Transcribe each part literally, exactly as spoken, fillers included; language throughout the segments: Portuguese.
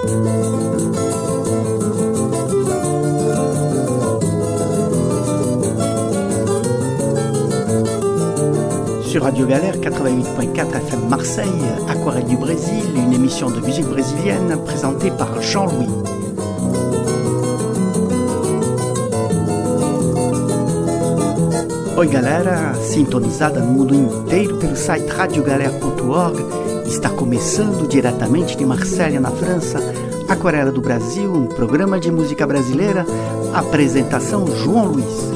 Sur Radio Galère quatre-vingt-huit point quatre F M Marseille, Aquarelle du Brésil, une émission de musique brésilienne présentée par Jean-Louis. Oi galera, sintonizada no mundo inteiro pelo site radio galera ponto org, está começando diretamente de Marselha, na França, Aquarela do Brasil, um programa de música brasileira, apresentação João Luiz.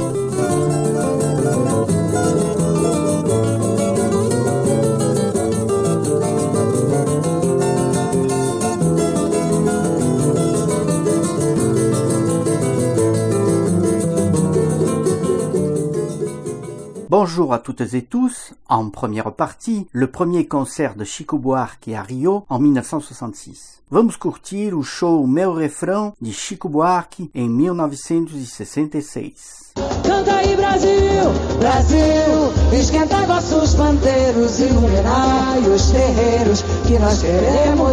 Bonjour à toutes et tous. En première partie, le premier concert de Chico Buarque à Rio en mille neuf cent soixante-six. Vamos curtir o show Meu Refrão de Chico Buarque em mil novecentos e sessenta e seis. Canta aí Brasil, Brasil, esquenta vossos pandeiros, iluminai os terreiros que nós queremos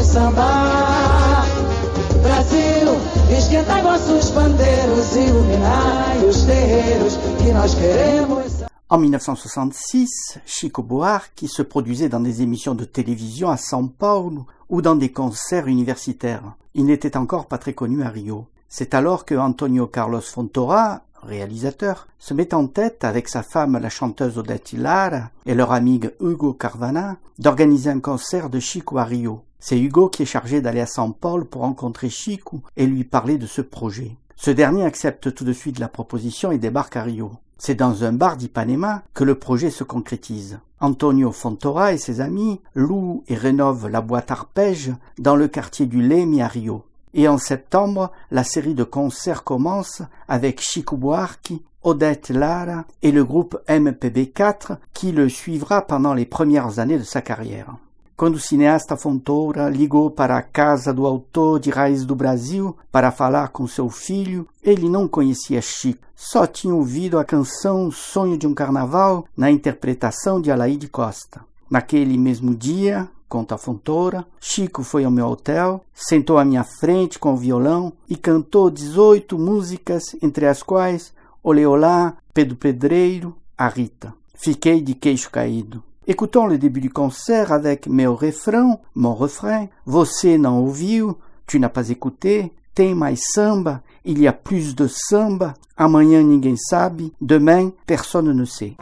sambar. Brasil, esquenta vossos pandeiros, iluminai os terreiros que nós queremos sambar. En mille neuf cent soixante-six, Chico Buarque se produisait dans des émissions de télévision à São Paulo ou dans des concerts universitaires. Il n'était encore pas très connu à Rio. C'est alors que Antônio Carlos Fontoura, réalisateur, se met en tête avec sa femme la chanteuse Odete Lara et leur ami Hugo Carvana d'organiser un concert de Chico à Rio. C'est Hugo qui est chargé d'aller à São Paulo pour rencontrer Chico et lui parler de ce projet. Ce dernier accepte tout de suite la proposition et débarque à Rio. C'est dans un bar d'Ipanema que le projet se concrétise. Antônio Fontoura et ses amis louent et rénovent la boîte Arpège dans le quartier du Leme à Rio. Et en septembre, la série de concerts commence avec Chico Buarque, Odete Lara et le groupe M P B quatre qui le suivra pendant les premières années de sa carrière. Quando o cineasta Fontoura ligou para a casa do autor de Raiz do Brasil para falar com seu filho, ele não conhecia Chico, só tinha ouvido a canção Sonho de um Carnaval na interpretação de Alaide Costa. Naquele mesmo dia, conta Fontoura, Chico foi ao meu hotel, sentou à minha frente com o violão e cantou dezoito músicas, entre as quais Olê Olá, Pedro Pedreiro, a Rita. Fiquei de queixo caído. Écoutons le début du concert avec Meu Refrão, mon refrain. Você não ouviu, tu n'as pas écouté. Tem mais samba, il y a plus de samba. Amanhã ninguém sabe, demain personne ne sait.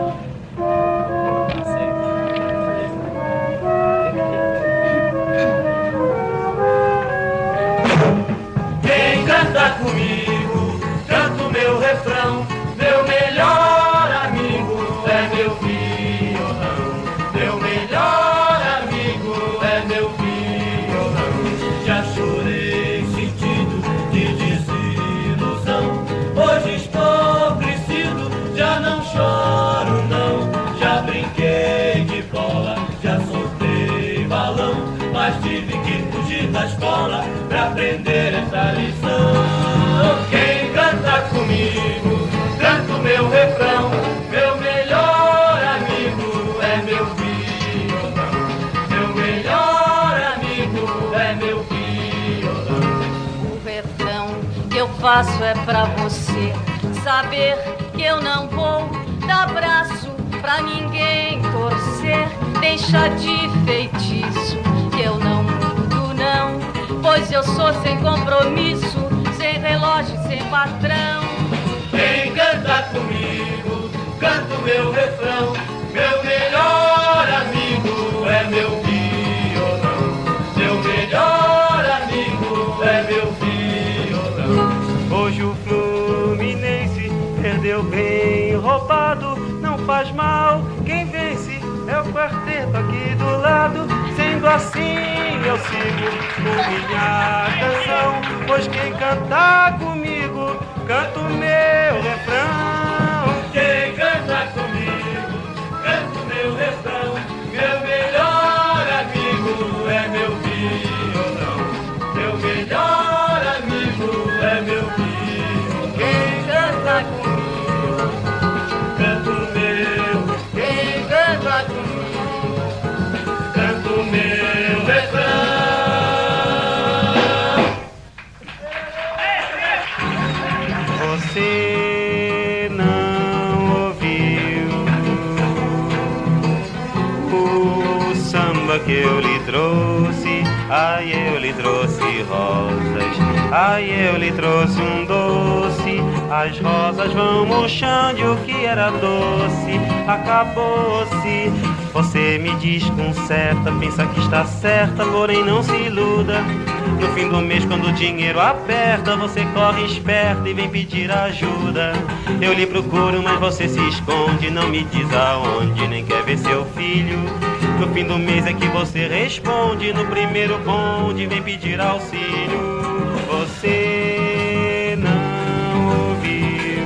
Quem canta comigo, canto meu refrão, meu melhor amigo é meu filho. Meu melhor amigo é meu violão. Já chorei sentido de desilusão. Hoje estou crescido, já não choro não. Já brinquei de bola, já soltei balão, mas tive que fugir da escola pra aprender essa lição. Quem canta comigo, canto meu refrão. Meu melhor amigo é meu violão. Eu faço é pra você saber que eu não vou dar braço pra ninguém torcer. Deixa de feitiço que eu não mudo não, pois eu sou sem compromisso, sem relógio, sem patrão. Quem canta comigo, canto meu refrão. Meu melhor amigo é meu violão. Meu melhor amigo é meu violão. Hoje o Fluminense perdeu bem roubado. Não faz mal, quem vence é o quarteto aqui do lado. Sendo assim eu sigo com minha canção, pois quem cantar comigo, canto meu refrão. Quem canta comigo, canto meu refrão. Meu melhor amigo é meu violão. Meu melhor amigo é meu violão. Quem canta comigo, canto meu. quem canta comigo, Canto meu refrão. eu lhe trouxe rosas, ai, eu lhe trouxe um doce. As rosas vão murchando e o que era doce acabou-se. Você me desconcerta, pensa que está certa, porém não se iluda. No fim do mês, quando o dinheiro aperta, você corre esperta e vem pedir ajuda. Eu lhe procuro, mas você se esconde, não me diz aonde, nem quer ver seu filho. No fim do mês é que você responde, no primeiro bonde vem pedir auxílio. Você não ouviu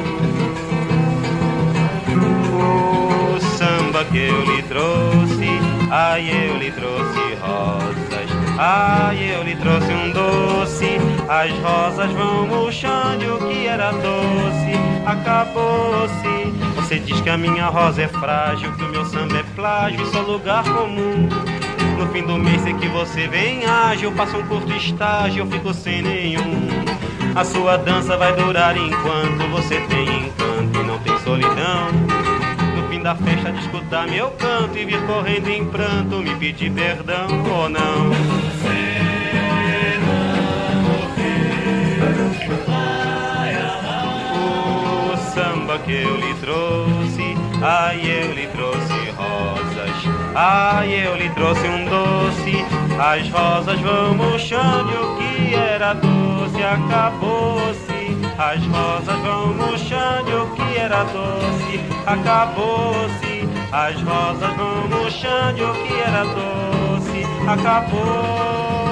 o samba que eu lhe trouxe, ai, eu lhe trouxe rosas, ai, eu lhe trouxe um doce. As rosas vão murchando e o que era doce acabou-se. Você diz que a minha rosa é frágil, que o meu samba é plágio e só lugar comum. No fim do mês é que você vem ágil, passa um curto estágio, eu fico sem nenhum. A sua dança vai durar enquanto você tem encanto e não tem solidão. No fim da festa de escutar meu canto e vir correndo em pranto me pedir perdão ou não. O samba que eu lhe trouxe, ai, eu lhe trouxe rosas, ai, eu lhe trouxe um doce. As rosas vão murchando e o que era doce acabou-se. As rosas vão murchando e o que era doce acabou-se. As rosas vão murchando e o que era doce acabou-se.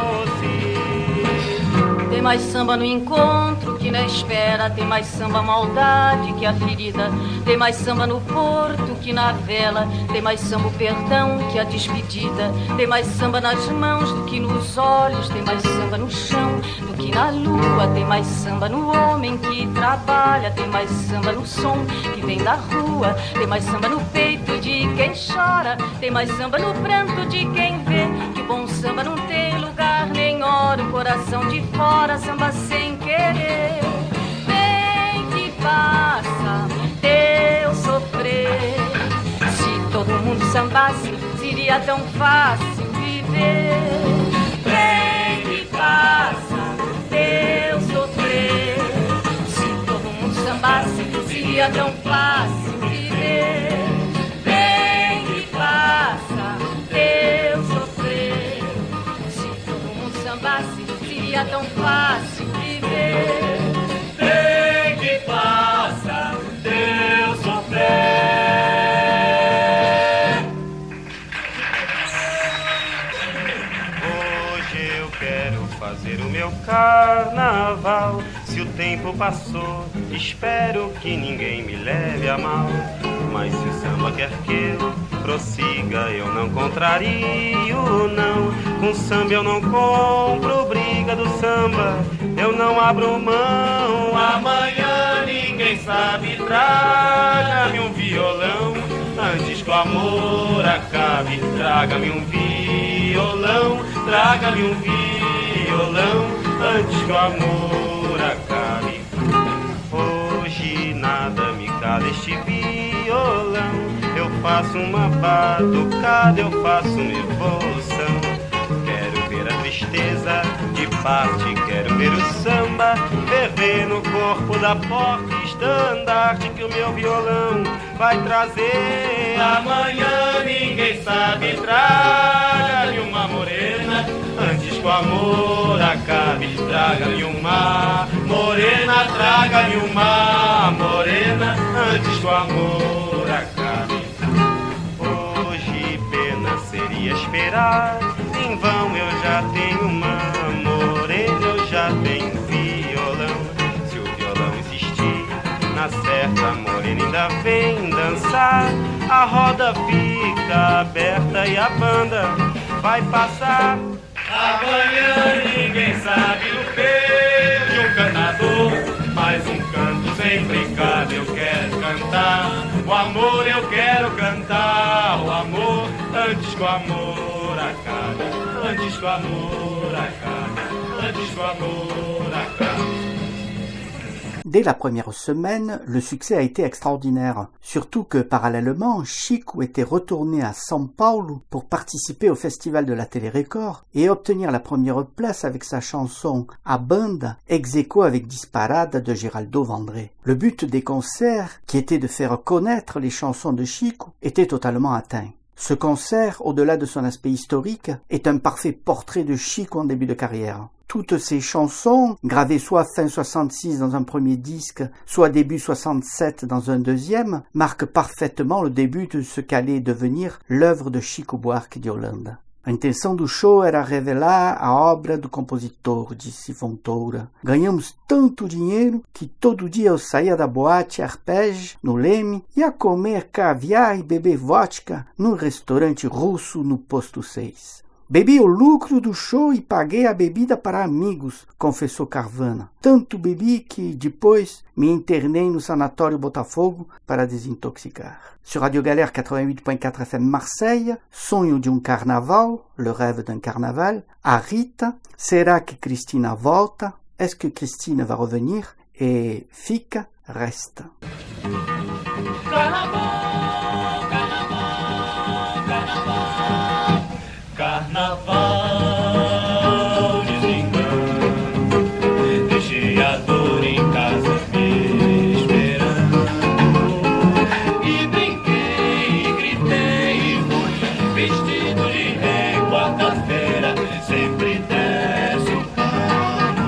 Tem mais samba no encontro que na espera, tem mais samba maldade que a ferida, tem mais samba no porto que na vela, tem mais samba o perdão que a despedida, tem mais samba nas mãos do que nos olhos, tem mais samba no chão do que na lua, tem mais samba no homem que trabalha, tem mais samba no som que vem da rua, tem mais samba no peito de quem chora, tem mais samba no pranto de quem vê que o bom samba não tem lugar nem hora, o coração de fora, samba sem querer. Vem que passa teu sofrer. Se todo mundo sambasse, seria tão fácil viver. Vem que passa teu sofrer. Se todo mundo sambasse, seria tão fácil viver. Vem que passa teu sofrer. Se todo mundo sambasse, seria tão fácil viver. Vem que passa teu sofrer. Hoje eu quero fazer o meu carnaval. Se o tempo passou, espero que ninguém me leve a mal. Mas se o samba quer que eu prossiga, eu não contrario, não. Com samba eu não compro briga do samba, eu não abro mão. Amanhã ninguém sabe, traga-me um violão. Antes que o amor acabe, traga-me um violão. Traga-me um violão. Antes que o amor acabe. Hoje nada me cala este violão. Eu faço uma batucada, eu faço uma evolução. Quero ver a tristeza de parte, quero ver o samba ferver no corpo da porta estandarte que o meu violão vai trazer. Amanhã ninguém sabe, traga-me uma morena. Antes que o amor acabe, traga-me uma morena. Traga-me uma morena. Antes que o amor acabe. Hoje pena seria esperar, em vão eu já tenho uma morena, eu já tenho violão. Se o violão existir, na certa a morena ainda vem dançar. A roda fica aberta e a banda vai passar. Amanhã ninguém sabe o que de um cantador, mas um canto sempre cabe. Eu quero cantar o amor, eu quero cantar o amor. Antes que o amor acabe, antes que o amor acabe, antes que o amor acabe. Dès la première semaine, le succès a été extraordinaire, surtout que parallèlement, Chico était retourné à São Paulo pour participer au festival de la Télé-Record et obtenir la première place avec sa chanson A Banda, ex aequo avec Disparada de Geraldo Vandré. Le but des concerts, qui était de faire connaître les chansons de Chico, était totalement atteint. Ce concert, au-delà de son aspect historique, est un parfait portrait de Chico en début de carrière. Toutes ces chansons, gravées soit fin soixante-six dans un premier disque, soit début soixante-sept dans un deuxième, marquent parfaitement le début de ce qu'allait devenir l'œuvre de Chico Buarque de Holanda. A intenção do show era revelar a obra do compositor, disse Fontoura. Ganhamos tanto dinheiro que todo dia eu saía da boate Arpege, no Leme, ia comer caviar e beber vodka num restaurante russo no Posto seis. Bebi o lucro do show e paguei a bebida para amigos, confessou Carvana. Tanto bebi que, depois, me internei no sanatório Botafogo para desintoxicar. Sur Radio Galère quatre-vingt-huit point quatre F M Marseille, Sonho de um Carnaval, Le rêve d'un carnaval, a Rita, Será que Cristina volta, Est-ce que Christine va revenir, et Fica, reste. Carnaval, carnaval, carnaval, carnaval, desengano, deixei a dor em casa me esperando, e brinquei, e gritei, e fui vestido de rei, quarta-feira sempre desce o pano.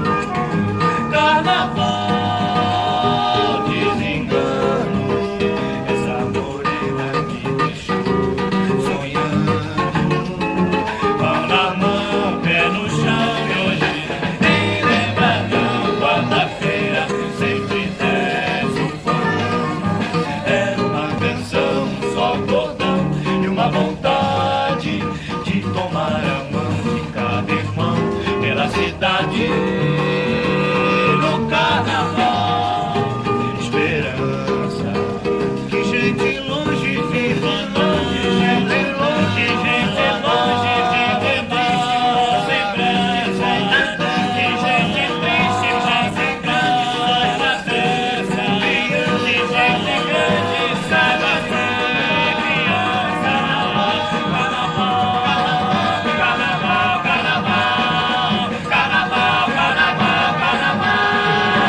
Carnaval, desengano, essa morena me deixou sonhando. Mão na mão, pé no chão, e hoje nem lembra não. Quarta-feira sempre desce o pano. Era uma canção, só cordão e uma vontade de tomar a mão de cada irmão pela cidade. No carnaval, esperança, que gente longe vive longe, gente longe, gente longe vive longe, lembrança, que gente triste já sem grande sai da festa, criança e gente grande sai da festa, criança, carnaval, carnaval, carnaval, carnaval, carnaval, carnaval, carnaval.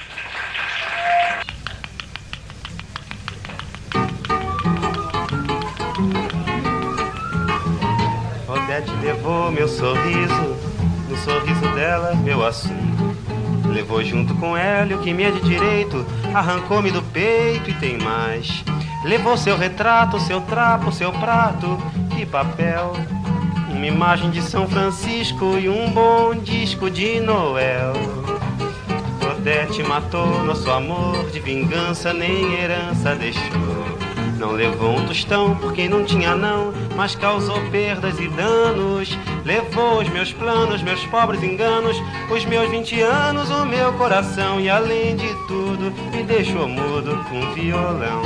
Odete levou meu sorriso, no sorriso dela meu assunto. Levou junto com ela o que me é de direito, arrancou-me do peito e tem mais. Levou seu retrato, seu trapo, seu prato e papel, uma imagem de São Francisco e um bom disco de Noel. Odete matou nosso amor, de vingança nem herança deixou. Não levou um tostão porque não tinha não, mas causou perdas e danos. Levou os meus planos, meus pobres enganos, os meus vinte anos, o meu coração. E além de tudo, me deixou mudo com violão.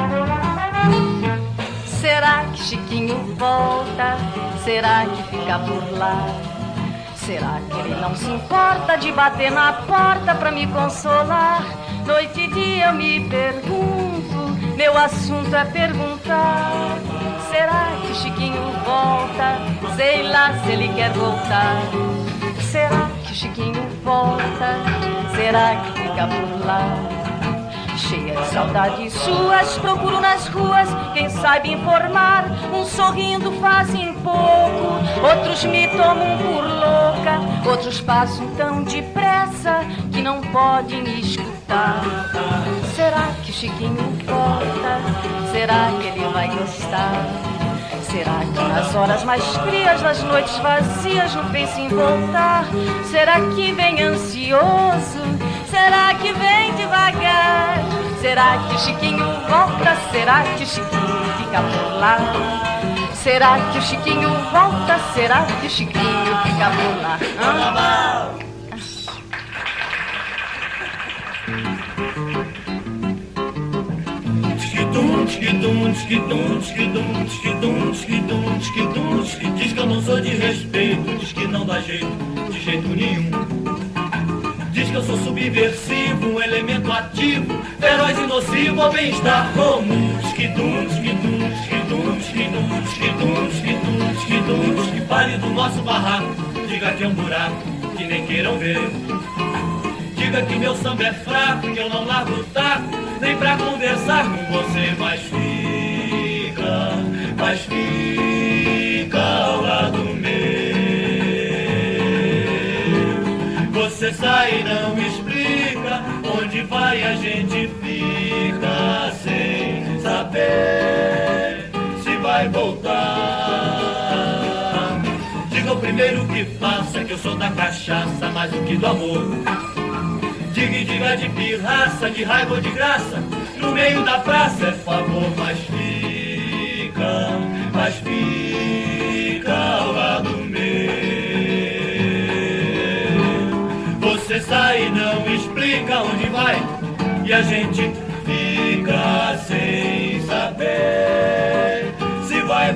Será que Chiquinho volta? Será que fica por lá? Será que ele não se importa de bater na porta pra me consolar? Noite e dia eu me pergunto, meu assunto é perguntar. Será que Chiquinho volta? Sei lá se ele quer voltar. Será que Chiquinho volta? Será que fica por lá? Cheia de saudades suas, procuro nas ruas quem sabe informar. Uns sorrindo fazem pouco, outros me tomam por louca, outros passam tão depressa que não podem me escutar. Será que Chiquinho volta? Será que ele vai gostar? Será que nas horas mais frias, nas noites vazias, não pensa em voltar? Será que vem ansioso? Será que vem devagar? Será que Chiquinho volta? Será que o Chiquinho fica por lá? Será que o Chiquinho volta? Será que o Chiquinho fica por lá? Ah. Tchiquidum, tchiquidum, tchiquidum, tchiquidum, tchiquidum, tchiquidum, tchiquidum, tchiquidum. Diz que eu não sou de respeito, diz que não dá jeito, de jeito nenhum. Diz que que eu sou subversivo, um elemento ativo, feroz e nocivo ao bem-estar comum. Esquidum, esquidum, esquidum, esquidum, esquidum, esquidum, esquidum, que fale do nosso barraco, diga que é um buraco, que nem queiram ver. Diga que meu samba é fraco, que eu não largo o taco, nem pra conversar com você, mas fica, mas fica ao lado meu. Você sai e não explica, onde vai a gente fica sem saber se vai voltar. Diga o primeiro que faça, que eu sou da cachaça mais do que do amor. Diga e diga de pirraça, de raiva ou de graça, no meio da praça é favor, mas fica, mas fica ao lado meu. Você sai e não explica onde vai, e a gente fica sem saber se vai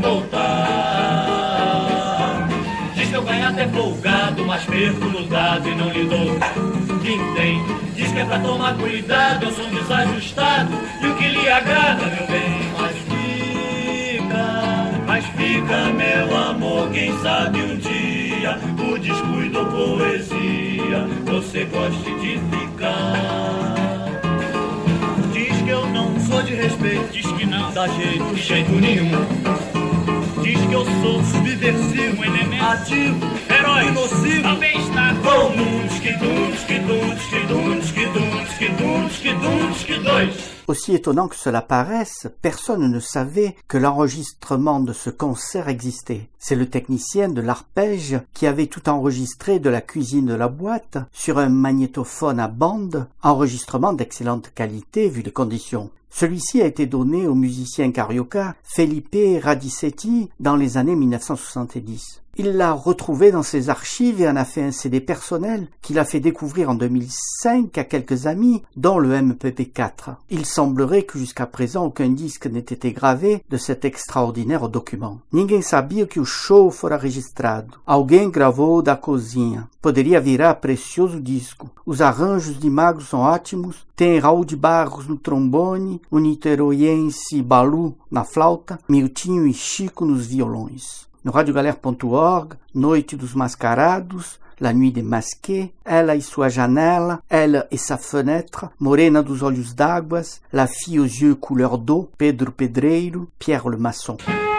voltar. Diz que eu ganho até folgado, mas perco no dado e não lhe dou quem. Diz que é pra tomar cuidado, eu sou um desajustado, e o que lhe agrada, meu bem, mas fica, mas fica, meu amor, quem sabe um dia, por descuido ou poesia, você goste de ficar. Diz que eu não sou de respeito, diz que não dá jeito, de jeito nenhum. Diz que eu sou subversivo, um elemento ativo, herói, nocivo, ao bem-estar comum. Esquidum, esquidum, esquidum, esquidum, esquidum, esquidum, esquidum. Aussi étonnant que cela paraisse, personne ne savait que l'enregistrement de ce concert existait. C'est le technicien de l'arpège qui avait tout enregistré de la cuisine de la boîte sur un magnétophone à bande, enregistrement d'excellente qualité vu les conditions. Celui-ci a été donné au musicien carioca Felipe Radicetti dans les années mille neuf cent soixante-dix. Il l'a retrouvé dans ses archives et en a fait un C D personnel qu'il a fait découvrir en deux mille cinq à quelques amis, dont le M P P quatre. Il semblerait que jusqu'à présent aucun disque n'ait été gravé de cet extraordinaire document. Ninguém sabia que o show fora registrado. Alguém gravou da cozinha. Poderia virar precioso disco. Os arranjos de Magro são ótimos. Tem Raul de Barros no trombone, o niteroiense Balu na flauta, Miltinho e Chico nos violões. No radiogalère ponto org, Noite dos Mascarados, La Nuit des Masqués, Ela e sua janela, Elle et sa fenêtre, Morena dos Olhos d'Águas, La Fille aux Yeux couleur d'eau, Pedro Pedreiro, Pierre le Maçon.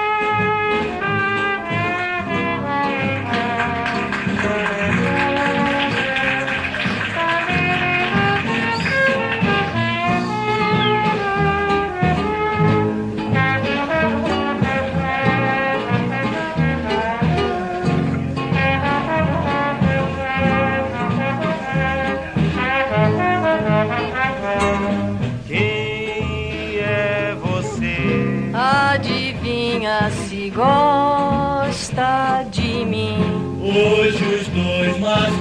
Se gosta de mim. Hoje os dois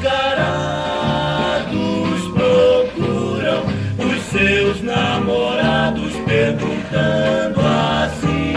mascarados procuram os seus namorados, perguntando assim: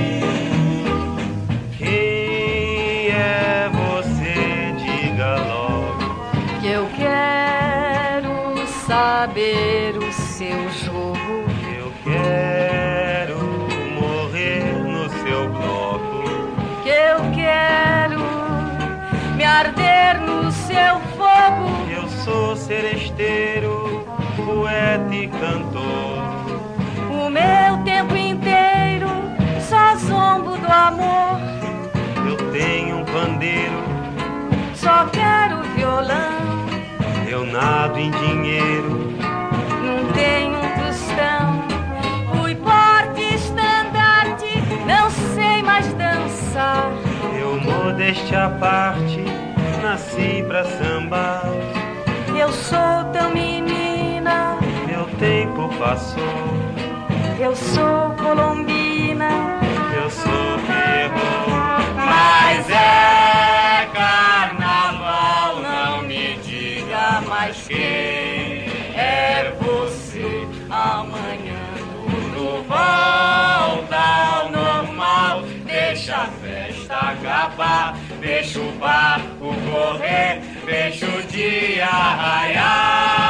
quem é você? Diga logo, que eu quero saber o seu jogo. Eu quero morrer no seu bloco. Que eu quero me arder no seu fogo. Eu sou seresteiro, poeta e cantor. O meu tempo inteiro só zombo do amor. Eu tenho um pandeiro, só quero violão. Eu nado em dinheiro, não tenho um tostão. Fui porte estandarte, não sei mais dançar. Eu modéstia à parte, nasci pra sambar. Eu sou tão menina, meu tempo passou. Eu sou colombina, eu sou ferro. Mas é carnaval, não me diga mais quem é você. Amanhã tudo volta ao normal. Deixa a festa acabar, deixa o barco correr, deixa o dia raiar.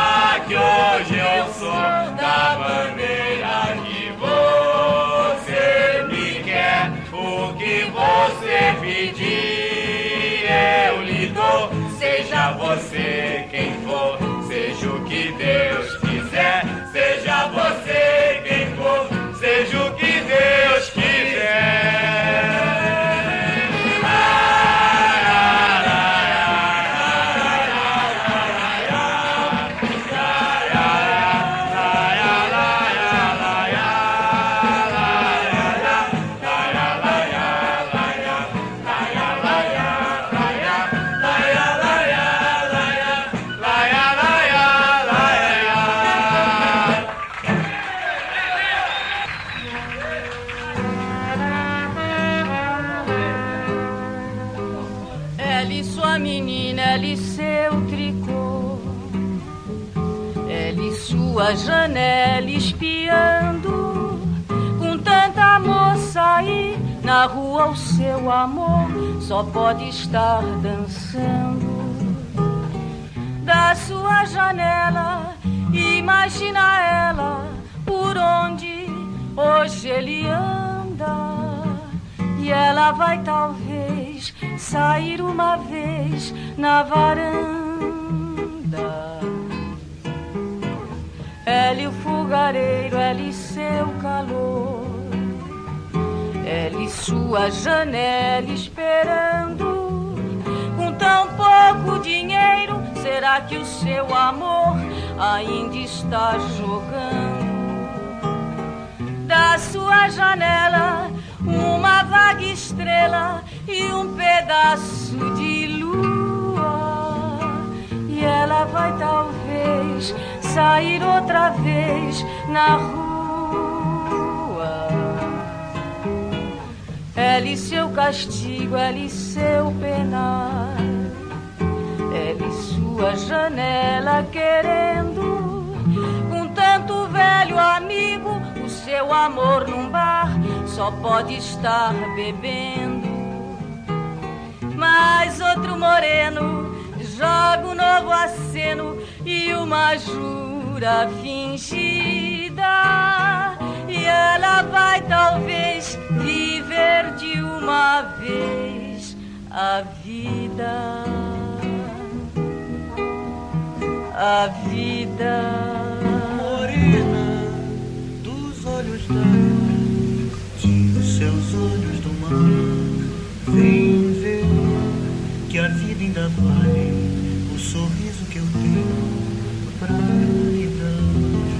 sua janela espiando, com tanta moça aí na rua o seu amor só pode estar dançando. Da sua janela imagina ela por onde hoje ele anda, e ela vai talvez sair uma vez na varanda. Ela e o fogareiro, ela e seu calor, ela e sua janela esperando, com tão pouco dinheiro, será que o seu amor ainda está jogando? Da sua janela uma vaga estrela e um pedaço de lua, e ela vai talvez sair outra vez na rua. Ela e seu castigo, ela e seu penar, ela e sua janela querendo, com tanto velho amigo, o seu amor num bar só pode estar bebendo. Mas outro moreno joga um novo aceno e uma jura fingida, e ela vai talvez viver de uma vez a vida, a vida. Morena dos olhos d'água, de seus olhos do mar, vem ver que a vida ainda vale o sorriso que eu tenho pra lhe dar.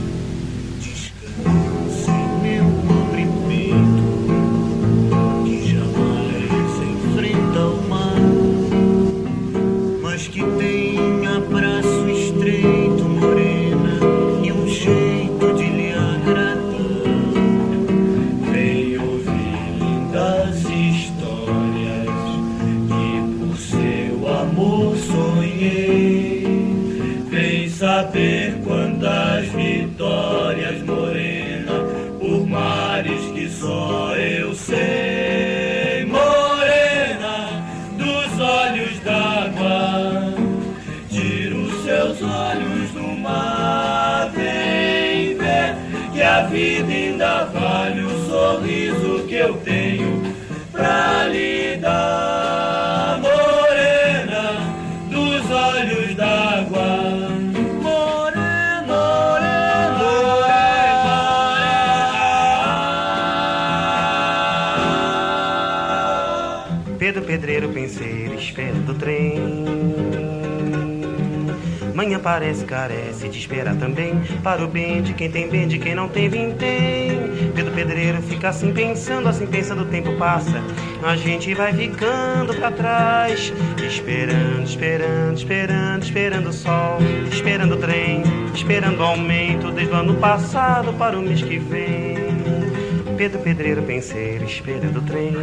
Descanse em meu pobre peito, que jamais enfrenta o mar, mas que tem abraço estreito, morena, e um jeito de lhe agradar. Vem ouvir lindas histórias que por seu amor sonhei. Vem saber quantas vitórias, morena, por mares que só eu sei. Morena dos olhos d'água, tira os seus olhos do mar. Vem ver que a vida ainda vale o sorriso que eu tenho pra lhe dar. Morena dos olhos d'água, morena, morena, morena. Pedro Pedreiro, penseiro, espera do trem. Manhã parece, carece de esperar também, para o bem de quem tem bem, de quem não tem, vintém. Pedro Pedreiro fica assim pensando, assim pensando, o tempo passa, a gente vai ficando pra trás, esperando, esperando, esperando, esperando o sol, esperando o trem, esperando o aumento desde o ano passado para o mês que vem. Pedro Pedreiro, penseiro, esperando o trem.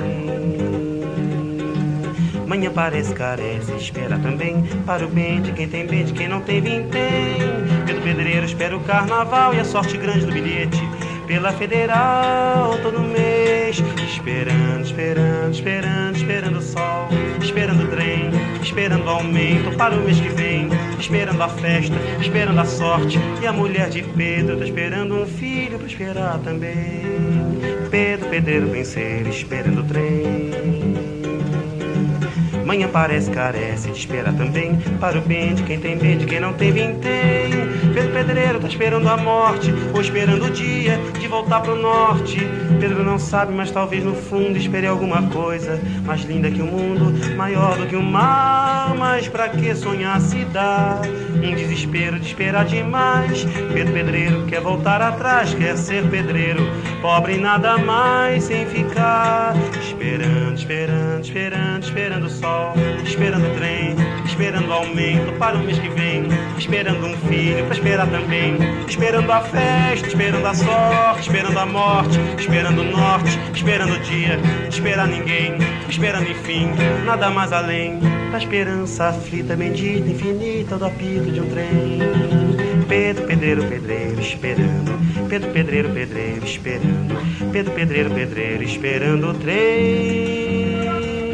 Manhã parece, carece, espera também, para o bem de quem tem bem, de quem não tem, vintém. Pedro Pedreiro espera o carnaval e a sorte grande do bilhete pela Federal todo mês, esperando, esperando, esperando, esperando o sol, esperando o trem, esperando o aumento para o mês que vem, esperando a festa, esperando a sorte, e a mulher de Pedro tá esperando um filho pra esperar também. Pedro Pedreiro, penseiro, esperando o trem. Manhã parece, carece de esperar também, para o bem de quem tem bem, de quem não tem, vintém. Pedro Pedreiro tá esperando a morte, ou esperando o dia de voltar pro norte. Pedro não sabe, mas talvez no fundo espere alguma coisa mais linda que o mundo, maior do que o mar. Mas pra que sonhar se dá um desespero de esperar demais? Pedro Pedreiro quer voltar atrás, quer ser pedreiro, pobre e nada mais, sem ficar esperando, esperando, esperando, esperando o sol, esperando o trem, esperando o aumento para o mês que vem, esperando um filho pra esperar também, esperando a festa, esperando a sorte, esperando a morte, esperando o norte, esperando o dia, esperar ninguém, esperando enfim, nada mais além da esperança aflita, bendita, infinita do apito de um trem. Pedro, Pedro Pedreiro, pedreiro, esperando. Pedro, pedreiro, pedreiro, esperando. Pedro, pedreiro, pedreiro, esperando o trem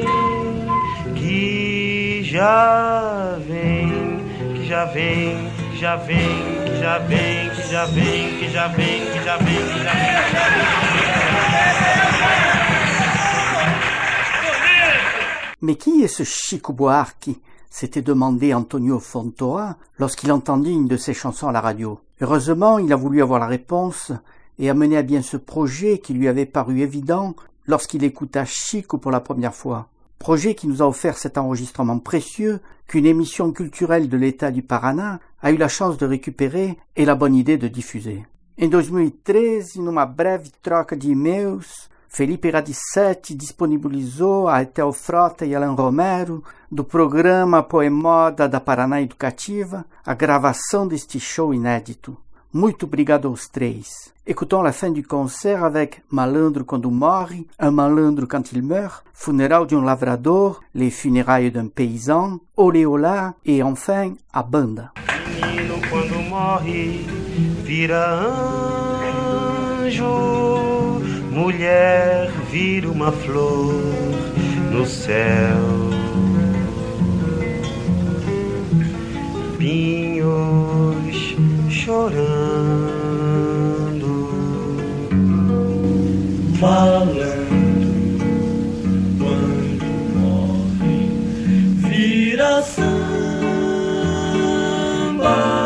que já vem, que já vem, que já vem, que já vem, que já vem, que já vem, que já vem, que já vem. Mais qui est ce Chico Buarque? S'était demandé Antonio Fontoa lorsqu'il entendit une de ses chansons à la radio. Heureusement, il a voulu avoir la réponse et a mené à bien ce projet qui lui avait paru évident lorsqu'il écouta Chico pour la première fois. Projet qui nous a offert cet enregistrement précieux qu'une émission culturelle de l'État du Paraná a eu la chance de récupérer et la bonne idée de diffuser. Em dois mil e treze, numa breve troca de e-mails, Felipe Radicetti disponibilizou a Etel Frota e Alan Romero, do programa Poemoda da Paraná Educativa, a gravação deste show inédito. Muito obrigado aos três. Écoutons la fin du concert avec Malandro quando morre, Un malandro quand il meurt, Funeral de um lavrador, Les funérailles d'un paysan, Olé olá et enfin a banda. Menino quando morre vira anjo, mulher vira uma flor no céu. Pinhos chorando, falando, quando morre, vira samba.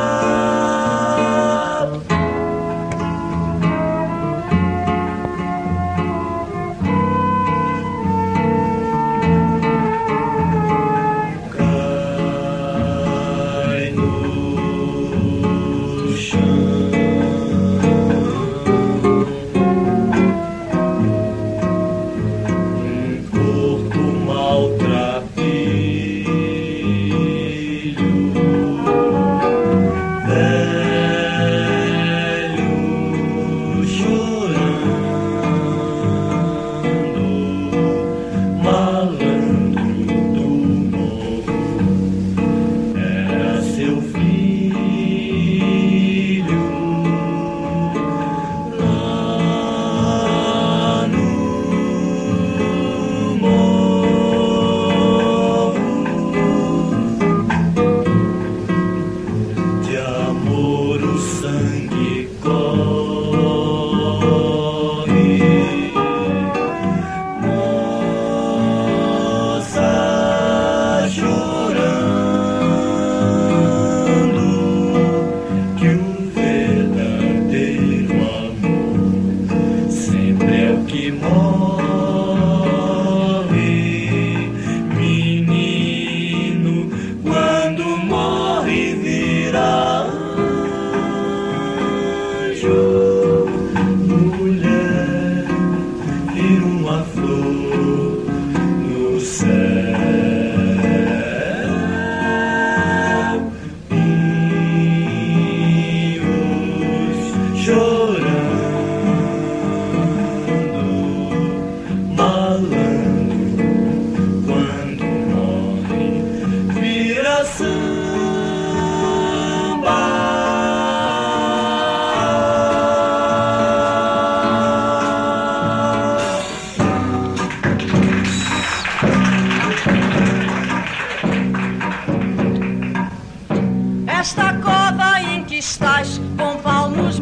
Esta cova em que estás, com palmos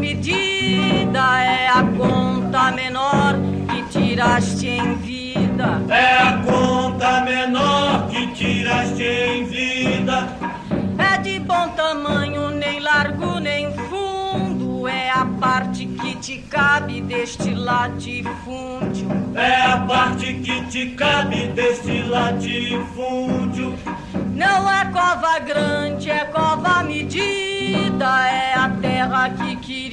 medida, é a conta menor que tiraste em vida. É a conta menor que tiraste em vida. É de bom tamanho, nem largo nem fundo, é a parte que te cabe deste latifúndio. É a parte que te cabe deste latifúndio. Não é cova grande, é cova medida, é a terra que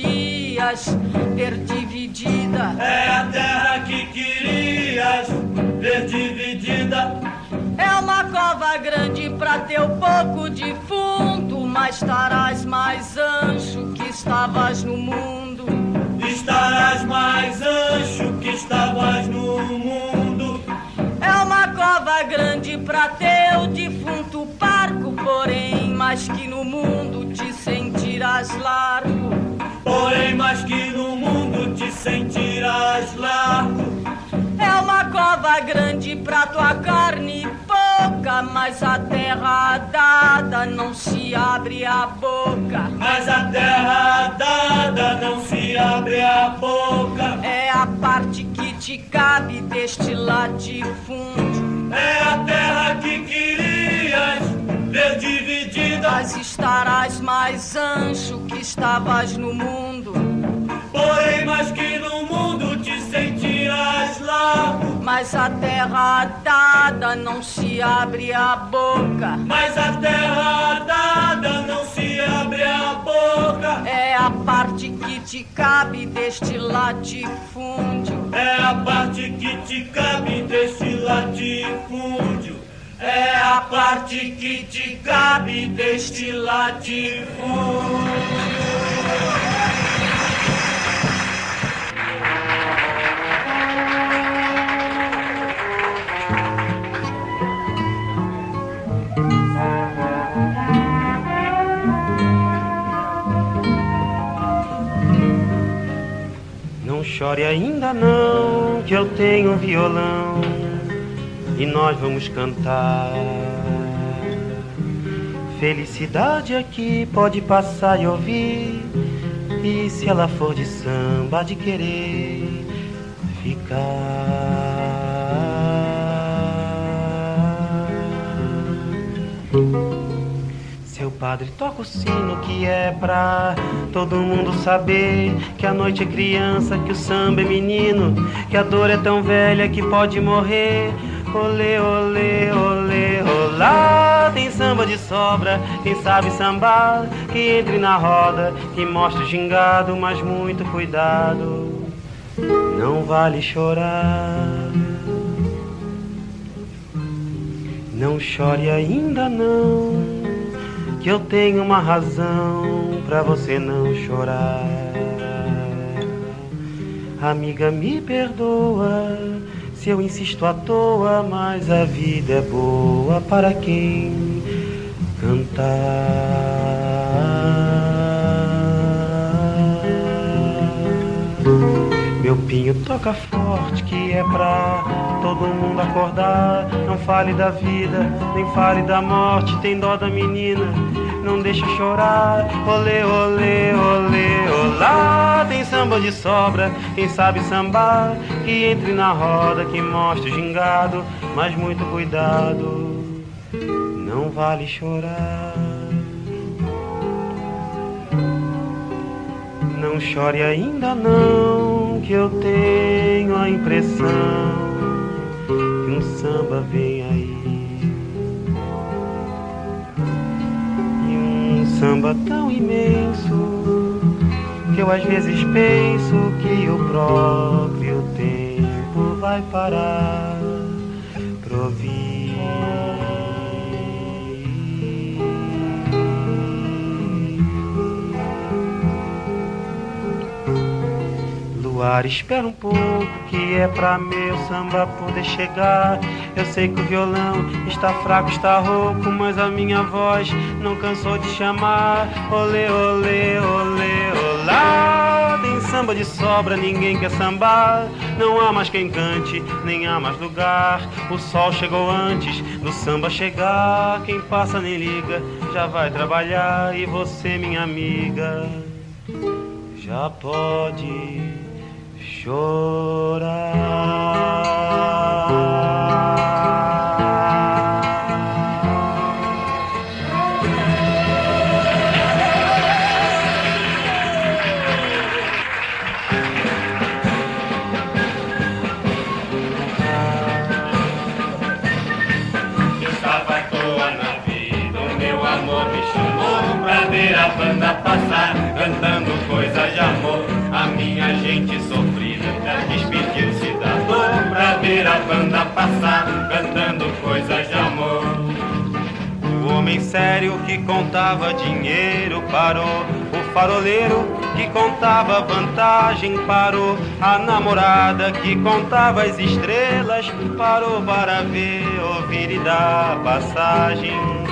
querias ver dividida. É a terra que querias ver dividida. É uma cova grande pra teu pouco de fundo, mas estarás mais ancho que estavas no mundo. Estarás mais ancho que estavas no mundo. É uma cova grande pra teu defunto parco, porém, mas que no mundo te sentirás largo. Porém, mais que no mundo te sentirás largo. É uma cova grande pra tua carne pouca, mas a terra dada não se abre a boca. Mas a terra dada não se abre a boca. É a parte que te cabe deste latifúndio. É a terra que querias ver dividida. Mas estarás mais ancho que estavas no mundo. Porém, mais que no mundo te sentirás largo. Mas a terra dada não se abre a boca. Mas a terra dada não se abre a boca. É a parte que te cabe deste latifúndio. É a parte que te cabe deste latifúndio. É a parte que te cabe deste latifúndio. Não chore ainda não, que eu tenho um violão e nós vamos cantar. Felicidade aqui pode passar e ouvir, e se ela for de samba, de querer ficar. Seu padre toca o sino que é pra todo mundo saber que a noite é criança, que o samba é menino, que a dor é tão velha que pode morrer. Olê, olê, olê, olá. Tem samba de sobra, quem sabe sambar, que entre na roda, que mostre o gingado, mas muito cuidado, não vale chorar. Não chore ainda não, que eu tenho uma razão pra você não chorar. Amiga, me perdoa se eu insisto à toa, mas a vida é boa para quem cantar. Meu pinho toca forte que é pra todo mundo acordar. Não fale da vida, nem fale da morte, tem dó da menina, não deixa chorar. Olê, olê, olê, olá. Tem samba de sobra, quem sabe sambar, que entre na roda, que mostre o gingado, mas muito cuidado, não vale chorar. Não chore ainda não, que eu tenho a impressão que um samba vem aí, e um samba tão imenso que eu às vezes penso que o próprio tempo vai parar pra ouvir. Luar, espera um pouco, que é pra meu samba poder chegar. Eu sei que o violão está fraco, está rouco, mas a minha voz não cansou de chamar. Olê, olê, olê, olá. Tem samba de sobra, ninguém quer sambar. Não há mais quem cante, nem há mais lugar. O sol chegou antes do samba chegar. Quem passa nem liga, já vai trabalhar. E você, minha amiga, já pode chorar. Estava à toa na vida, o meu amor me chamou pra ver a banda passar, cantando coisas de amor. A minha gente sofrida já despediu-se da dor pra ver a banda passar, cantando coisas de amor. O homem sério que contava dinheiro parou. O faroleiro que contava vantagem parou. A namorada que contava as estrelas parou para ver, ouvir e dar passagem.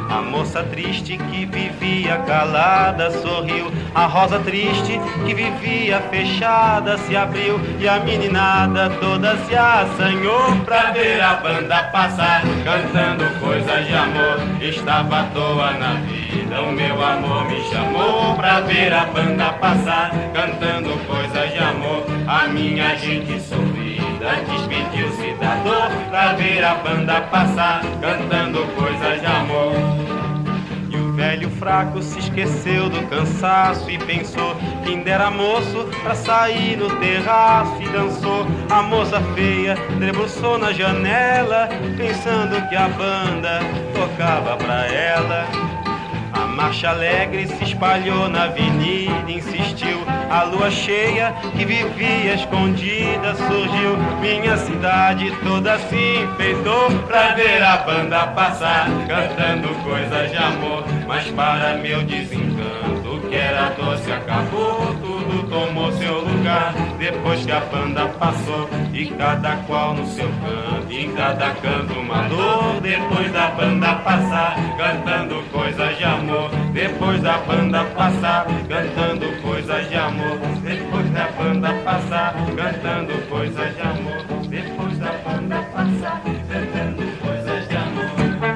A moça triste que vivia calada sorriu. A rosa triste que vivia fechada se abriu. E a meninada toda se assanhou pra ver a banda passar, cantando coisas de amor. Estava à toa na vida, o meu amor me chamou pra ver a banda passar, cantando coisas de amor. A minha gente sorrida despediu-se da dor pra ver a banda passar, cantando coisas de amor. E o velho fraco se esqueceu do cansaço e pensou que ainda era moço pra sair no terraço e dançou. A moça feia debruçou na janela, pensando que a banda tocava pra ela. A marcha alegre se espalhou na avenida, insistiu. A lua cheia que vivia escondida surgiu. Minha cidade toda se enfeitou pra ver a banda passar, cantando coisas de amor. Mas para meu desencanto, o que era doce acabou, tudo tomou seu lugar. Depois que a banda passou, e cada qual no seu canto, em cada canto uma dor. Depois da banda passar, cantando coisas de amor. Depois da banda passar, cantando coisas de amor. Depois da banda passar, cantando coisas de amor. Depois da banda passar, cantando coisas de amor.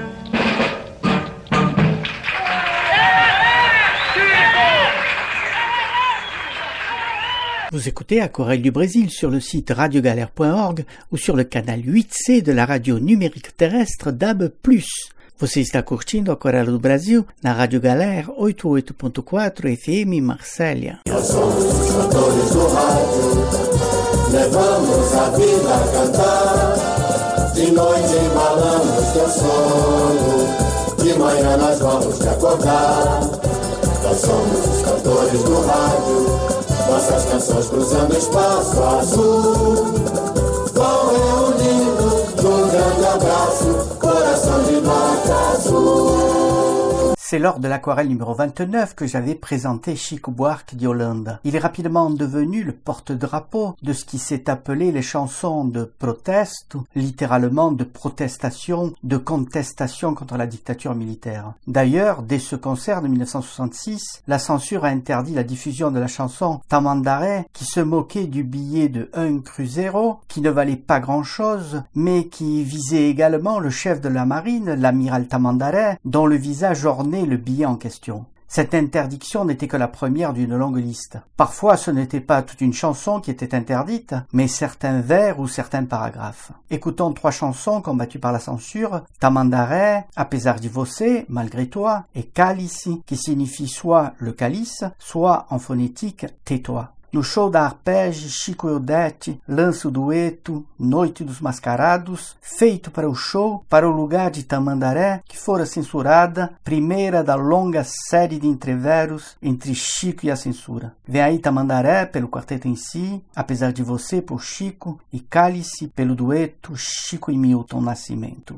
Vous écoutez Aquarelle du Brésil sur le site radiogalère point org ou sur le canal huit C de la radio numérique terrestre D A B plus. Você está curtindo Aquarela do Brasil na Rádio Galera oitenta e oito ponto quatro F M Marsella. Nós somos os cantores do rádio, levamos a vida a cantar. De noite embalamos teu sono, de manhã nós vamos te acordar. Nós somos os cantores do rádio, nossas canções cruzando espaço azul. Vão reunindo num grande abraço, coração de nota azul. C'est lors de l'aquarelle numéro vingt-neuf que j'avais présenté Chico Buarque de Holanda. Il est rapidement devenu le porte-drapeau de ce qui s'est appelé les chansons de proteste, littéralement de protestation, de contestation contre la dictature militaire. D'ailleurs, dès ce concert de mille neuf cent soixante-six, la censure a interdit la diffusion de la chanson Tamandaré, qui se moquait du billet de un cruzeiro, qui ne valait pas grand-chose, mais qui visait également le chef de la marine, l'amiral Tamandaré, dont le visage ornait le billet en question. Cette interdiction n'était que la première d'une longue liste. Parfois, ce n'était pas toute une chanson qui était interdite, mais certains vers ou certains paragraphes. Écoutons trois chansons combattues par la censure: Tamandaré, Apesar de Você, Malgré toi, et Cálice, qui signifie soit le calice, soit en phonétique tais-toi. No show da Arpege, Chico e Odete lança o dueto Noite dos Mascarados, feito para o show, para o lugar de Tamandaré, que fora censurada, primeira da longa série de entreveros entre Chico e a censura. Vem aí Tamandaré, pelo quarteto em si, Apesar de Você, por Chico, e Cálice, pelo dueto Chico e Milton Nascimento.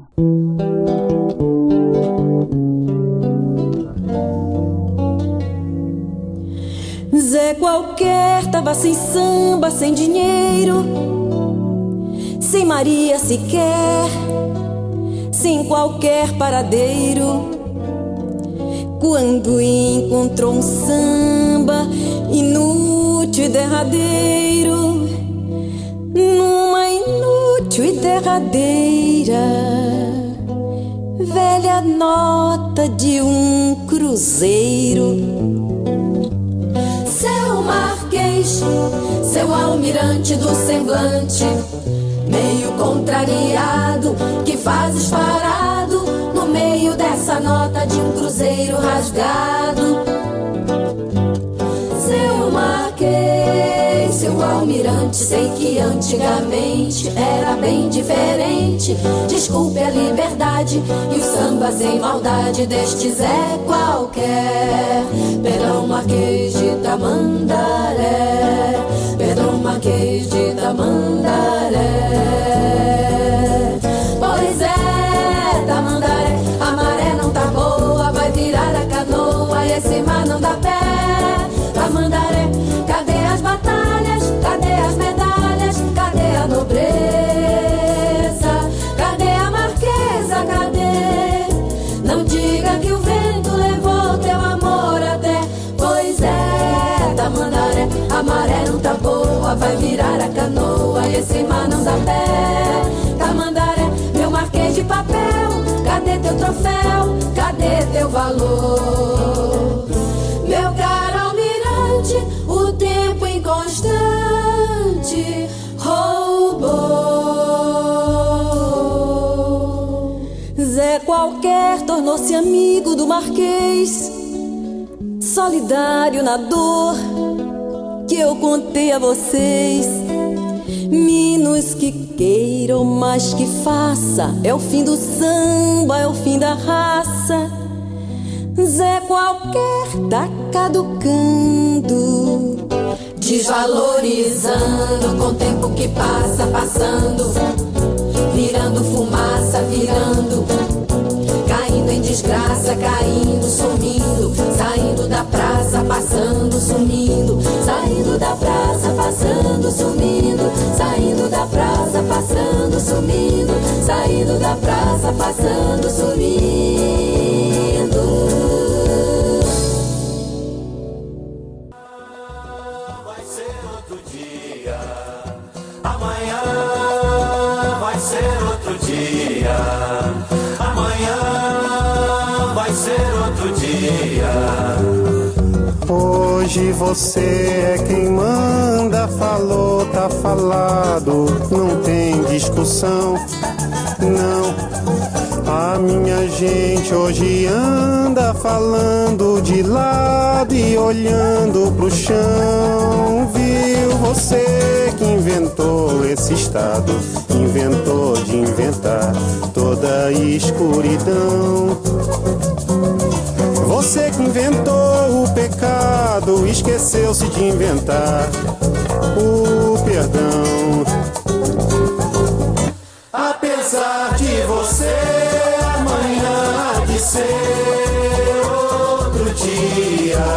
Zé qualquer tava sem samba, sem dinheiro, sem Maria sequer, sem qualquer paradeiro. Quando encontrou um samba inútil e derradeiro, numa inútil e derradeira velha nota de um cruzeiro. Seu marquês, seu almirante do semblante, meio contrariado, que fazes parado no meio dessa nota de um cruzeiro rasgado. Seu marquês, seu almirante, sei que antigamente era bem diferente. Desculpe a liberdade e o samba sem maldade deste Zé qualquer. Perdão, Marquês de Tamandaré, perdão, Marquês de Tamandaré. Pois é, Tamandaré, a maré não tá boa, vai virar a canoa, esse mar não dá pé. Tamandaré, cadê as batalhas, cadê as medalhas, cadê a nobreza, cadê a marquesa, cadê? Não diga que o troféu, cadê teu valor? Meu caro almirante, o tempo inconstante roubou. Zé Qualquer tornou-se amigo do Marquês, solidário na dor que eu contei a vocês. Menos que queira ou mais que faça, é o fim do samba, é o fim da raça. Zé Qualquer tá caducando, desvalorizando com o tempo que passa, passando, virando fumaça, virando, caindo em desgraça, caindo, sumindo, saindo da praça, passando, sumindo, saindo da praça, passando, sumindo, saindo da praça, passando, sumindo, saindo da praça, passando, sumindo. Vai ser outro dia, amanhã vai ser outro dia, amanhã vai ser outro dia. Hoje você é quem manda, falou, tá falado, não tem discussão, não. A minha gente hoje anda falando de lado e olhando pro chão. Viu você que inventou esse estado, inventou de inventar toda a escuridão. Você que inventou o pecado, esqueceu-se de inventar o perdão. Apesar de você, amanhã há de ser outro dia.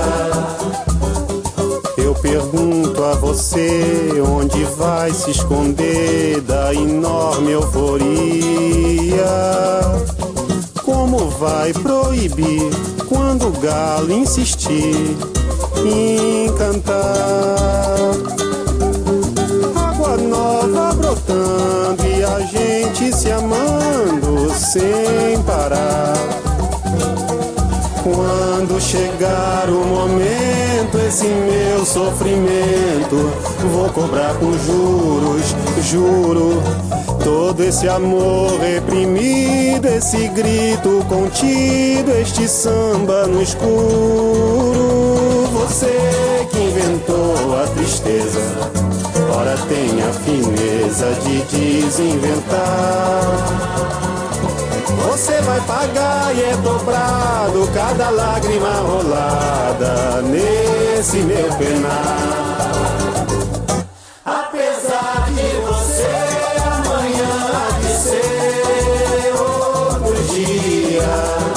Eu pergunto a você, onde vai se esconder da enorme euforia? Como vai proibir quando o galo insistir em cantar? Água nova brotando e a gente se amando sem parar. Quando chegar o momento, esse meu sofrimento vou cobrar com juros, juro. Todo esse amor reprimido, esse grito contido, este samba no escuro. Você que inventou a tristeza, ora tem a fineza de desinventar. Você vai pagar e é dobrado cada lágrima rolada nesse meu penar. Apesar de você, amanhã há de ser outro dia.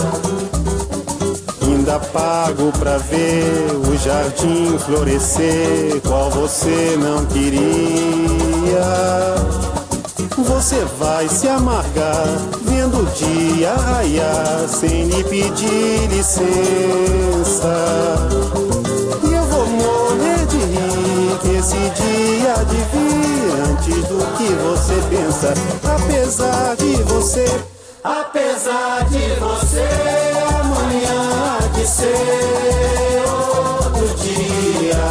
Ainda pago pra ver o jardim florescer, qual você não queria. Você vai se amargar vendo o dia raiar sem lhe pedir licença. E eu vou morrer de rir que esse dia há de vir antes do que você pensa. Apesar de você, apesar de você, amanhã há de ser outro dia.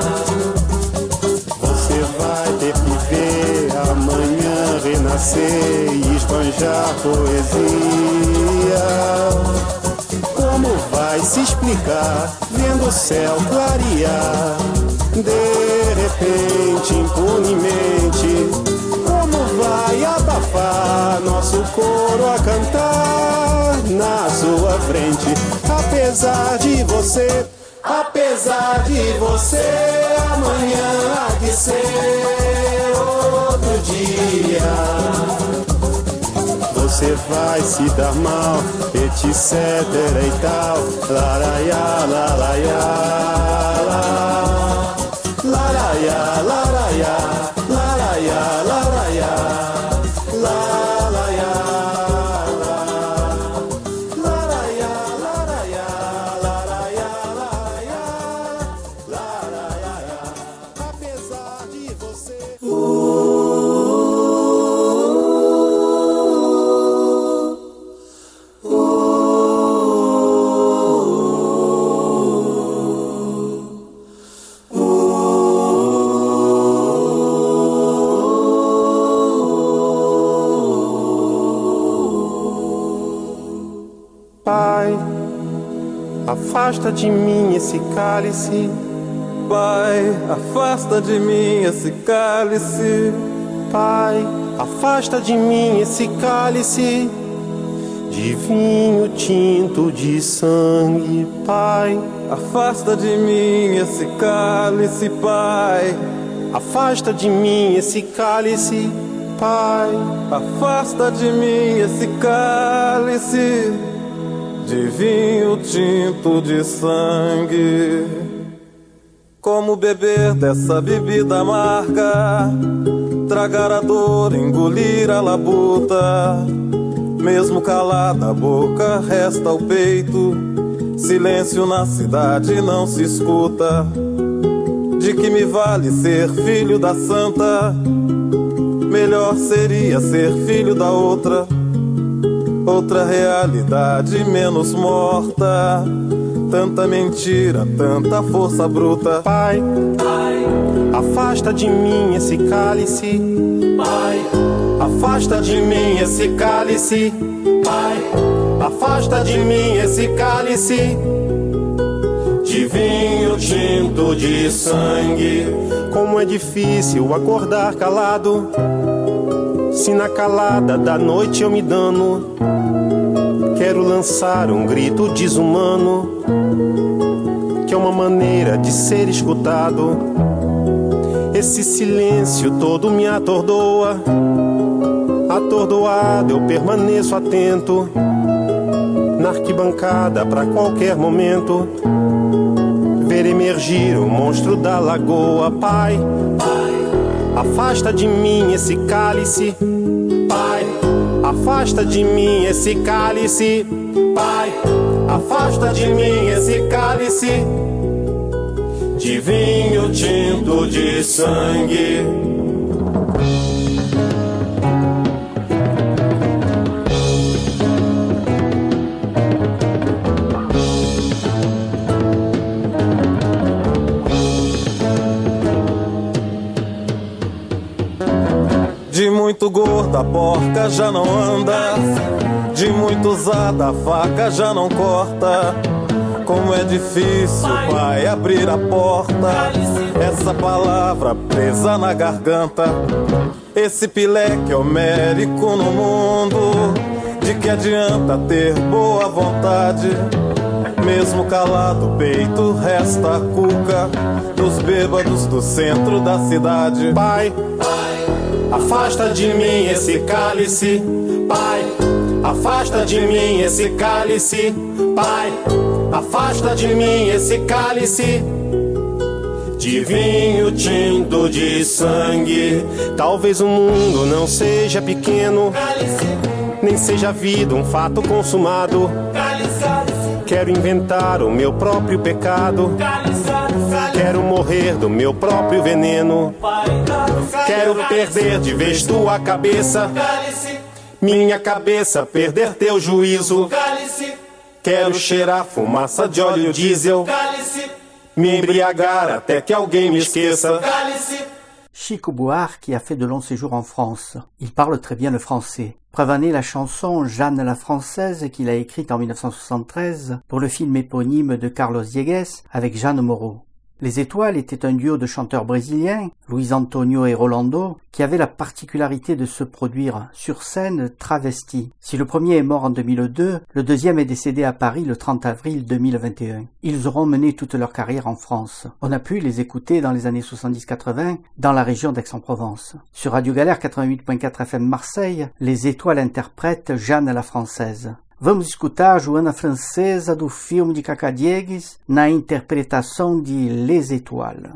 Você vai ter que ver amanhã renascer e esbanjar poesia. Como vai se explicar vendo o céu clarear de repente, impunemente? Como vai abafar nosso coro a cantar na sua frente? Apesar de você, apesar de você, amanhã há de ser outro dia. Você vai se dar mal, etc e tal. Laraiá, laraiá, laraiá, laraiá, laraiá, laraiá, laraiá, laraiá, laraiá, laraiá, laraiá, apesar de você. Oh, afasta de mim esse cálice. Pai, afasta de mim esse cálice. Pai, afasta de mim esse cálice de vinho tinto de sangue. Pai, afasta de mim esse cálice, Pai. Afasta de mim esse cálice, Pai. Afasta de mim esse cálice de vinho tinto de sangue. Como beber dessa bebida amarga, tragar a dor, engolir a labuta. Mesmo calada a boca, resta o peito. Silêncio na cidade não se escuta. De que me vale ser filho da santa? Melhor seria ser filho da outra. Outra realidade menos morta. Tanta mentira, tanta força bruta. Pai, Pai, afasta de mim esse cálice. Pai, afasta de mim esse cálice. Pai, afasta de mim esse cálice de vinho tinto de sangue. Como é difícil acordar calado, se na calada da noite eu me dano. Quero lançar um grito desumano, que é uma maneira de ser escutado. Esse silêncio todo me atordoa. Atordoado eu permaneço atento, na arquibancada pra qualquer momento ver emergir o monstro da lagoa. Pai, Pai, afasta de mim esse cálice. Pai, afasta de mim esse cálice. Pai, afasta de mim esse cálice de vinho tinto de sangue. De muito gorda a porca já não anda, de muito usada a faca já não corta. Como é difícil, pai, abrir a porta. Essa palavra presa na garganta. Esse pileque homérico no mundo. De que adianta ter boa vontade? Mesmo calado o peito resta a cuca dos bêbados do centro da cidade. Pai, afasta de mim esse cálice. Pai, afasta de mim esse cálice. Pai, afasta de mim esse cálice de vinho tinto de sangue. Talvez o mundo não seja pequeno, cálice, nem seja a vida um fato consumado. cálice, cálice, Quero inventar o meu próprio pecado. cálice, cálice, Quero morrer do meu próprio veneno. Pai, cálice, Quero perder de vez tua cabeça, cálice, minha cabeça perder teu juízo. cálice, Quero cheirar fumaça de óleo diesel, cálice, me embriagar até que alguém me esqueça. cálice. Chico Buarque a fait de longs séjours en France. Il parle très bien le français. Preuve en est la chanson Jeanne la Française qu'il a écrite en dix-neuf cent soixante-treize pour le film éponyme de Carlos Diegues avec Jeanne Moreau. Les Étoiles étaient un duo de chanteurs brésiliens, Luis Antonio et Rolando, qui avaient la particularité de se produire sur scène travestis. Si le premier est mort en deux mille deux, le deuxième est décédé à Paris le trente avril deux mille vingt et un. Ils auront mené toute leur carrière en France. On a pu les écouter dans les années soixante-dix quatre-vingts dans la région d'Aix-en-Provence. Sur Radio Galère quatre-vingt-huit point quatre F M Marseille, Les Étoiles interprètent Jeanne la Française. Vamos escutar Joana Francesa do filme de Cacá Diegues na interpretação de Les Étoiles.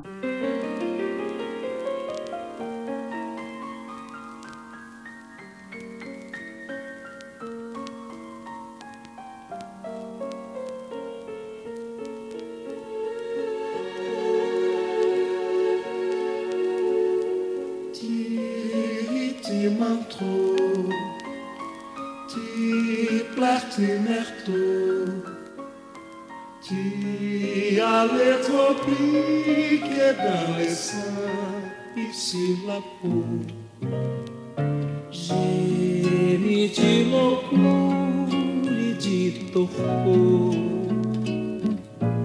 Ti alle tropiche dalle sapi si lapou, geme de loucura e de torpor,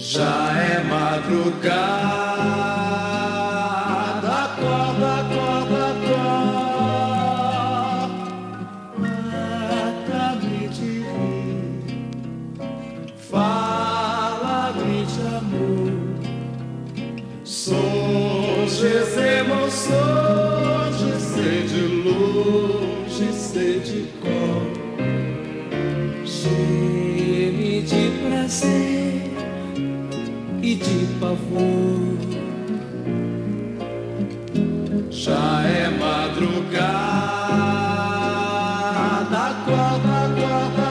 Já é madrugada, acorda, acorda, acorda. Mata-me de rir, fala-me de amor. Sonhos, emoções, sei de longe, sei de cor. Geme de prazer e de pavor. Já é madrugada, acorda, acorda,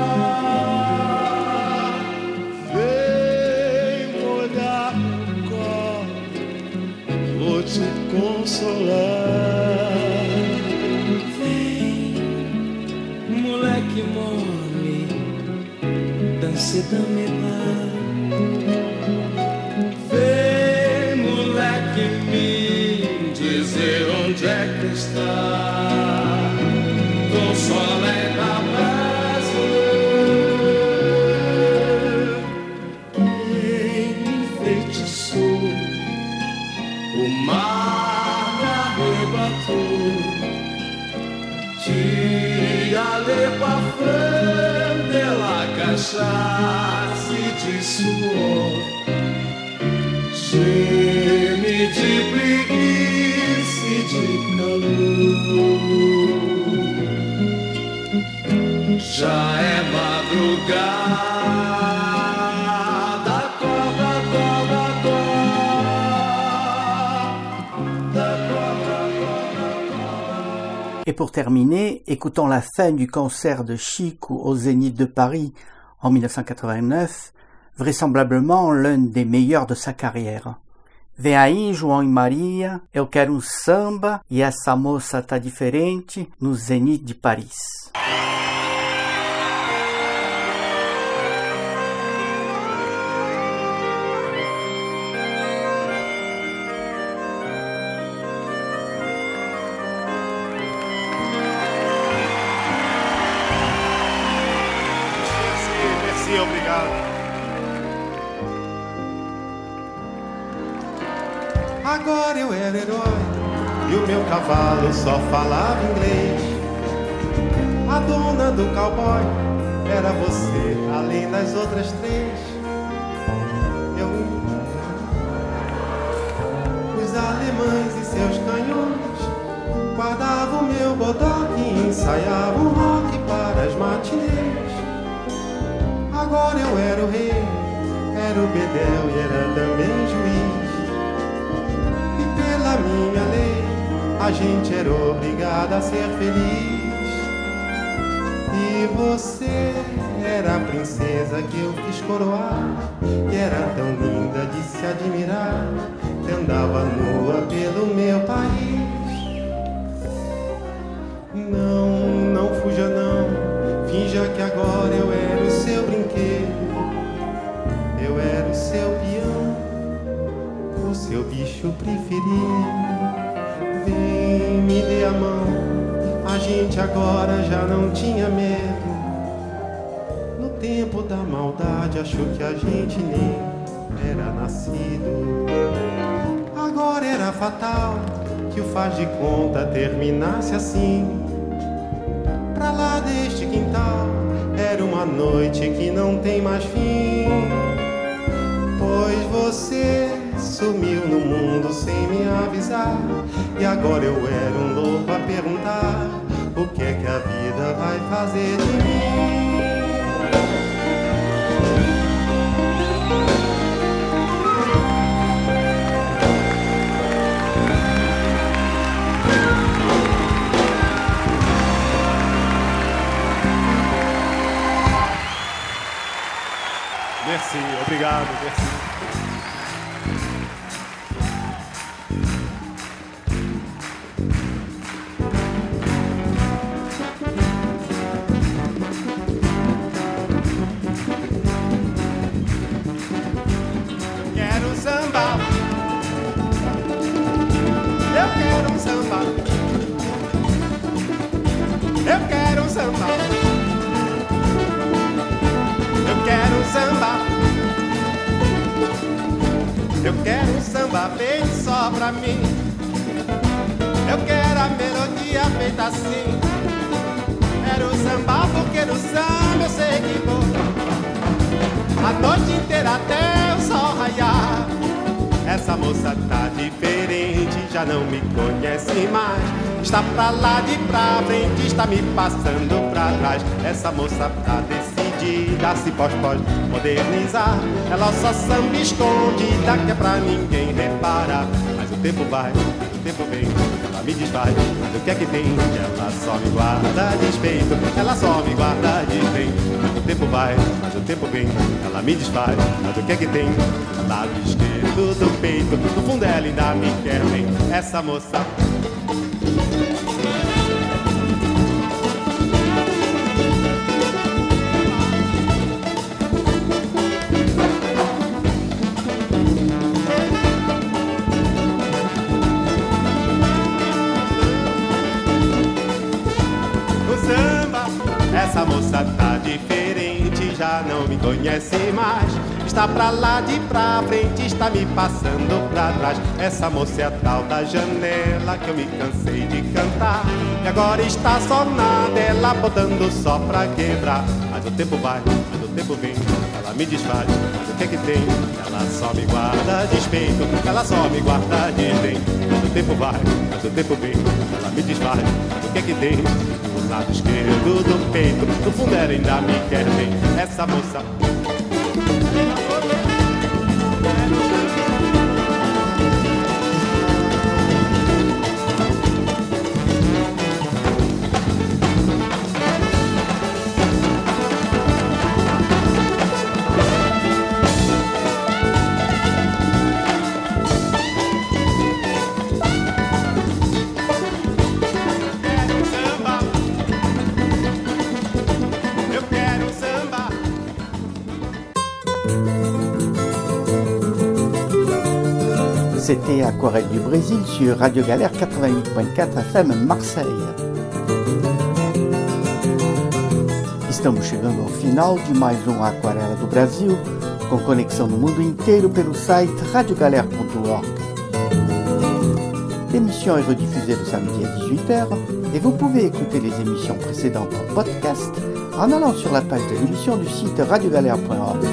acorda. Vem molhar o colo, vou te consolar. Vem, moleque mole, dance da me dar. Vem, moleque, me dizer onde é que está. Consola e dá prazer. Quem me enfeitiçou, o mar me arrebatou. Tia lepa frente la cachaça de suor. Geme de preguiça e de calor. Já é madrugada, acorda, acorda, acorda, acorda, acorda. Et pour terminer, écoutons la fin du concert de Chico au Zénith de Paris en mille neuf cent quatre-vingt-neuf, vraisemblablement l'un des meilleurs de sa carrière. Vem aí, João e Maria, eu quero um samba e essa moça tá diferente no Zénith de Paris. Merci, obrigado. Agora eu era herói e o meu cavalo só falava inglês. A dona do cowboy era você, além das outras três. Eu... Os alemães e seus canhões guardavam o meu bodoque e ensaiavam rock para as matinês. Agora eu era o rei, era o bedel e era também juiz. Pela minha lei, a gente era obrigada a ser feliz. E você era a princesa que eu fiz coroar, e era tão linda de se admirar, que andava nua pelo meu país. Não, não fuja não, finja que agora eu era o seu brinquedo. Eu era o seu peão, o seu bicho preferido. Vem, me dê a mão, a gente agora já não tinha medo. No tempo da maldade achou que a gente nem era nascido. Agora era fatal que o faz de conta terminasse assim. Pra lá deste quintal era uma noite que não tem mais fim. Pois você sumiu no mundo sem me avisar, e agora eu era um louco a perguntar o que é que a vida vai fazer de mim. Merci, obrigado, merci. Quero um samba, eu quero um samba, eu quero um samba, eu quero um samba, Eu quero um samba feito só pra mim. Eu quero a melodia feita assim. Quero samba porque no samba eu sei que vou a noite inteira até o sol raiar. Essa moça tá diferente, já não me conhece mais. Está pra lá de pra frente, está me passando pra trás. Essa moça tá decidida, se pode, pode modernizar. Ela só samba escondida, que é pra ninguém reparar. Mas o tempo vai, o tempo vem, ela me desfaz. Mas o que é que tem? Ela só me guarda despeito. Ela só me guarda despeito. Mas o tempo vai, mas o tempo vem, ela me desfaz. Mas o que é que tem? Do lado esquerdo do peito, no fundo ela ainda me quer bem. Essa moça Essa moça tá diferente, já não me conhece mais. Está pra lá de pra frente, está me passando pra trás. Essa moça é a tal da janela que eu me cansei de cantar. E agora está só na dela, botando só pra quebrar. Mas o tempo vai, mas o tempo vem, ela me desfaz. Mas o que é que tem? Ela só me guarda despeito. Ela só me guarda desdém. Mas o tempo vai, mas o tempo vem, ela me desfaz. Mas o que é que tem? Do lado esquerdo do peito, no fundo ela ainda me quer bem. Essa moça C'était Aquarelle du Brésil sur Radio Galère quatre-vingt-huit point quatre F M Marseille. Estamos chegando ao final de mais um Aquarela do Brasil, com conexão no mundo inteiro pelo site radio galère ponto org. L'émission est rediffusée le samedi à dix-huit heures et vous pouvez écouter les émissions précédentes en podcast en allant sur la page de l'émission du site radio galère point org.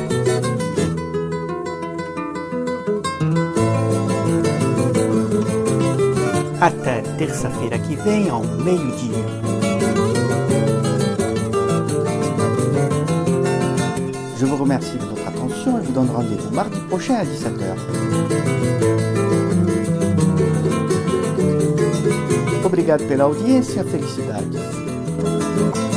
Até terça-feira que vem, ao meio-dia. Je vous remercie de votre attention et vous donne rendez-vous mardi prochain à dix-sept heures. Obrigado pela audiência, felicidades.